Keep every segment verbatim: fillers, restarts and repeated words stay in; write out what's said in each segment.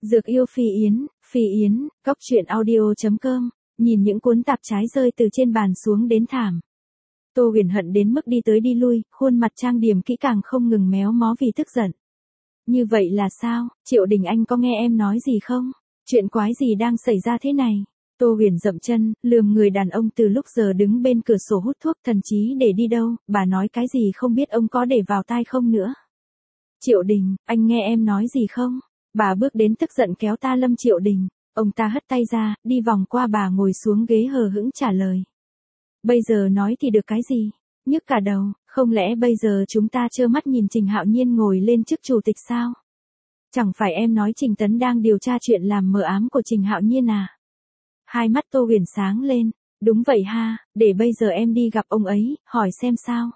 Dược yêu Phi Yến, Phi Yến, Cóc truyện audio.com, nhìn những cuốn tạp trái rơi từ trên bàn xuống đến thảm. Tô Huyền hận đến mức đi tới đi lui, khuôn mặt trang điểm kỹ càng không ngừng méo mó vì tức giận. Như vậy là sao, Triệu Đình Anh có nghe em nói gì không? Chuyện quái gì đang xảy ra thế này? Tô Huyền dậm chân, lườm người đàn ông từ lúc giờ đứng bên cửa sổ hút thuốc thần trí để đi đâu, bà nói cái gì không biết ông có để vào tai không nữa. Triệu Đình, anh nghe em nói gì không? Bà bước đến tức giận kéo ta Lâm Triệu Đình, ông ta hất tay ra, đi vòng qua bà ngồi xuống ghế hờ hững trả lời. Bây giờ nói thì được cái gì? Nhức cả đầu, không lẽ bây giờ chúng ta trơ mắt nhìn Trình Hạo Nhiên ngồi lên chức chủ tịch sao? Chẳng phải em nói Trình Tấn đang điều tra chuyện làm mờ ám của Trình Hạo Nhiên à? Hai mắt Tô Huyền sáng lên, đúng vậy ha, để bây giờ em đi gặp ông ấy, hỏi xem sao.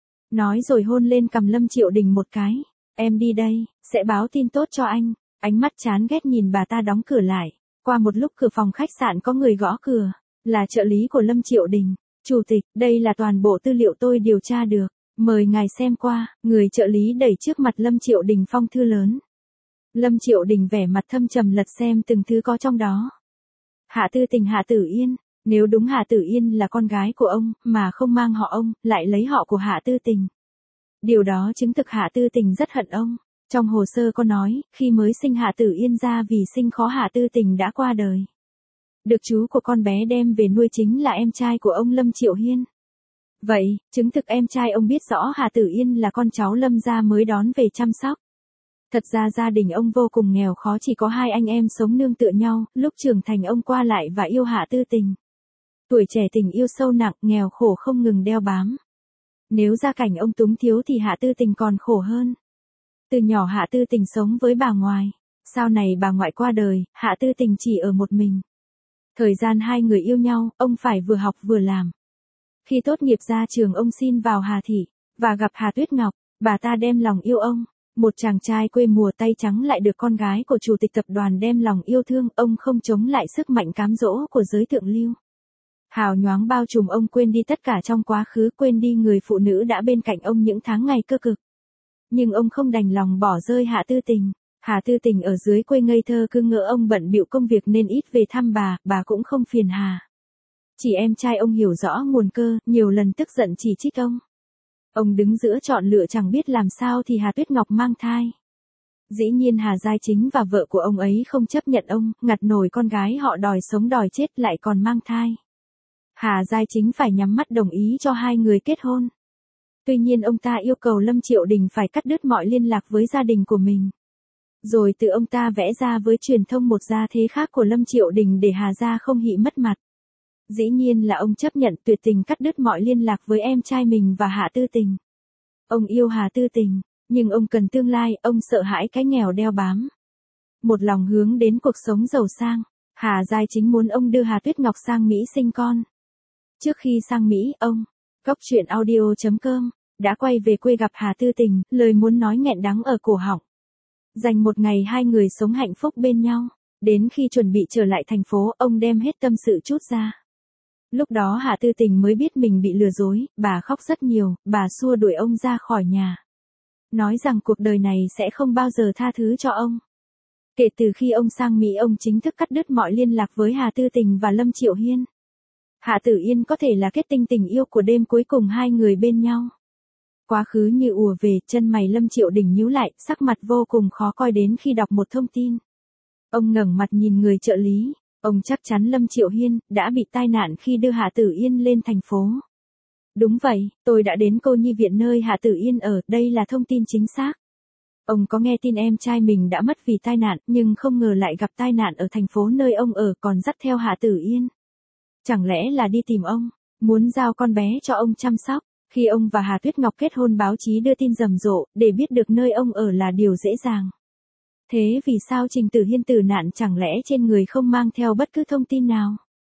Nói rồi hôn lên cằm Lâm Triệu Đình một cái, em đi đây, sẽ báo tin tốt cho anh. Ánh mắt chán ghét nhìn bà ta đóng cửa lại, qua một lúc cửa phòng khách sạn có người gõ cửa, là trợ lý của Lâm Triệu Đình. Chủ tịch, đây là toàn bộ tư liệu tôi điều tra được, mời ngài xem qua, người trợ lý đẩy trước mặt Lâm Triệu Đình phong thư lớn. Lâm Triệu Đình vẻ mặt thâm trầm lật xem từng thứ có trong đó. Hạ Tư Tình Hạ Tử Yên, nếu đúng Hạ Tử Yên là con gái của ông, mà không mang họ ông, lại lấy họ của Hạ Tư Tình. Điều đó chứng thực Hạ Tư Tình rất hận ông. Trong hồ sơ có nói, khi mới sinh Hạ Tử Yên ra vì sinh khó Hạ Tư Tình đã qua đời. Được chú của con bé đem về nuôi chính là em trai của ông Lâm Triệu Hiên. Vậy, chứng thực em trai ông biết rõ Hạ Tử Yên là con cháu Lâm gia mới đón về chăm sóc. Thật ra gia đình ông vô cùng nghèo khó, chỉ có hai anh em sống nương tựa nhau, lúc trưởng thành ông qua lại và yêu Hạ Tư Tình. Tuổi trẻ tình yêu sâu nặng, nghèo khổ không ngừng đeo bám. Nếu gia cảnh ông túng thiếu thì Hạ Tư Tình còn khổ hơn. Từ nhỏ Hạ Tư Tình sống với bà ngoại, sau này bà ngoại qua đời, Hạ Tư Tình chỉ ở một mình. Thời gian hai người yêu nhau, ông phải vừa học vừa làm. Khi tốt nghiệp ra trường ông xin vào Hà Thị, và gặp Hà Tuyết Ngọc, bà ta đem lòng yêu ông. Một chàng trai quê mùa tay trắng lại được con gái của chủ tịch tập đoàn đem lòng yêu thương, ông không chống lại sức mạnh cám dỗ của giới thượng lưu. Hào nhoáng bao trùm ông, quên đi tất cả trong quá khứ, quên đi người phụ nữ đã bên cạnh ông những tháng ngày cơ cực. Nhưng ông không đành lòng bỏ rơi Hạ Tư Tình. Hạ Tư Tình ở dưới quê ngây thơ cứ ngỡ ông bận bịu công việc nên ít về thăm bà, bà cũng không phiền hà. Chỉ em trai ông hiểu rõ nguồn cơ, nhiều lần tức giận chỉ trích ông. Ông đứng giữa chọn lựa chẳng biết làm sao thì Hà Tuyết Ngọc mang thai. Dĩ nhiên Hà Giai Chính và vợ của ông ấy không chấp nhận ông, ngặt nổi con gái họ đòi sống đòi chết lại còn mang thai. Hà Giai Chính phải nhắm mắt đồng ý cho hai người kết hôn. Tuy nhiên ông ta yêu cầu Lâm Triệu Đình phải cắt đứt mọi liên lạc với gia đình của mình. Rồi tự ông ta vẽ ra với truyền thông một gia thế khác của Lâm Triệu Đình để Hà gia không hị mất mặt. Dĩ nhiên là ông chấp nhận tuyệt tình cắt đứt mọi liên lạc với em trai mình và Hạ Tư Tình. Ông yêu Hà Tư Tình, nhưng ông cần tương lai, ông sợ hãi cái nghèo đeo bám. Một lòng hướng đến cuộc sống giàu sang, Hà Giai Chính muốn ông đưa Hà Tuyết Ngọc sang Mỹ sinh con. Trước khi sang Mỹ, ông, Cóc truyện audio.com, đã quay về quê gặp Hà Tư Tình, lời muốn nói nghẹn đắng ở cổ họng. Dành một ngày hai người sống hạnh phúc bên nhau, đến khi chuẩn bị trở lại thành phố, ông đem hết tâm sự trút ra. Lúc đó Hạ Tư Tình mới biết mình bị lừa dối, bà khóc rất nhiều, bà xua đuổi ông ra khỏi nhà. Nói rằng cuộc đời này sẽ không bao giờ tha thứ cho ông. Kể từ khi ông sang Mỹ, ông chính thức cắt đứt mọi liên lạc với Hà Tư Tình và Lâm Triệu Hiên. Hạ Tử Yên có thể là kết tinh tình yêu của đêm cuối cùng hai người bên nhau. Quá khứ như ùa về, chân mày Lâm Triệu Đình nhíu lại, sắc mặt vô cùng khó coi đến khi đọc một thông tin. Ông ngẩng mặt nhìn người trợ lý, ông chắc chắn Lâm Triệu Hiên đã bị tai nạn khi đưa Hạ Tử Yên lên thành phố. Đúng vậy, tôi đã đến cô nhi viện nơi Hạ Tử Yên ở, đây là thông tin chính xác. Ông có nghe tin em trai mình đã mất vì tai nạn, nhưng không ngờ lại gặp tai nạn ở thành phố nơi ông ở, còn dắt theo Hạ Tử Yên. Chẳng lẽ là đi tìm ông, muốn giao con bé cho ông chăm sóc? Khi ông và Hà Tuyết Ngọc kết hôn, báo chí đưa tin rầm rộ, để biết được nơi ông ở là điều dễ dàng. Thế vì sao Trình Tử Hiên tử nạn chẳng lẽ trên người không mang theo bất cứ thông tin nào?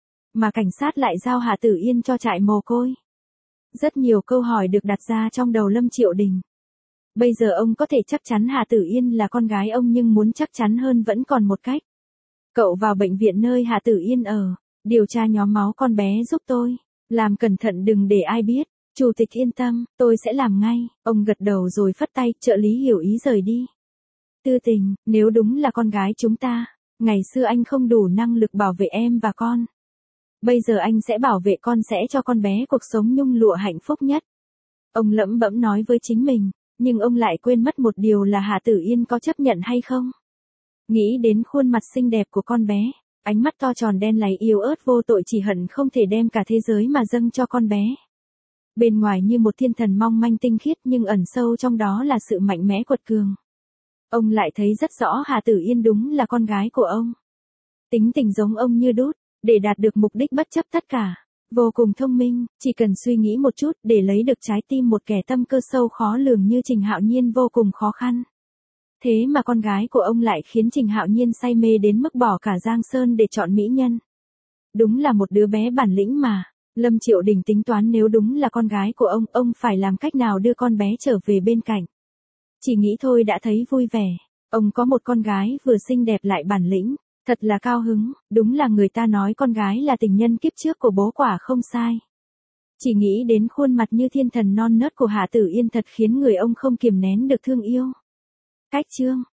Mà cảnh sát lại giao Hạ Tử Yên cho trại mồ côi? Rất nhiều câu hỏi được đặt ra trong đầu Lâm Triệu Đình. Bây giờ ông có thể chắc chắn Hạ Tử Yên là con gái ông, nhưng muốn chắc chắn hơn vẫn còn một cách. Cậu vào bệnh viện nơi Hạ Tử Yên ở, điều tra nhóm máu con bé giúp tôi. Làm cẩn thận đừng để ai biết. Chủ tịch yên tâm, tôi sẽ làm ngay. Ông gật đầu rồi phất tay, trợ lý hiểu ý rời đi. Tư Tình, nếu đúng là con gái chúng ta, ngày xưa anh không đủ năng lực bảo vệ em và con. Bây giờ anh sẽ bảo vệ con, sẽ cho con bé cuộc sống nhung lụa hạnh phúc nhất. Ông lẩm bẩm nói với chính mình, nhưng ông lại quên mất một điều là Hà Tử Yên có chấp nhận hay không. Nghĩ đến khuôn mặt xinh đẹp của con bé, ánh mắt to tròn đen láy yếu ớt vô tội chỉ hận không thể đem cả thế giới mà dâng cho con bé. Bên ngoài như một thiên thần mong manh tinh khiết nhưng ẩn sâu trong đó là sự mạnh mẽ quật cường. Ông lại thấy rất rõ Hà Tử Yên đúng là con gái của ông. Tính tình giống ông như đúc, để đạt được mục đích bất chấp tất cả. Vô cùng thông minh, chỉ cần suy nghĩ một chút để lấy được trái tim một kẻ tâm cơ sâu khó lường như Trình Hạo Nhiên vô cùng khó khăn. Thế mà con gái của ông lại khiến Trình Hạo Nhiên say mê đến mức bỏ cả Giang Sơn để chọn mỹ nhân. Đúng là một đứa bé bản lĩnh mà. Lâm Triệu Đình tính toán nếu đúng là con gái của ông, ông phải làm cách nào đưa con bé trở về bên cạnh. Chỉ nghĩ thôi đã thấy vui vẻ. Ông có một con gái vừa xinh đẹp lại bản lĩnh. Thật là cao hứng, đúng là người ta nói con gái là tình nhân kiếp trước của bố quả không sai. Chỉ nghĩ đến khuôn mặt như thiên thần non nớt của Hạ Tử Yên thật khiến người ông không kiềm nén được thương yêu. Cách chương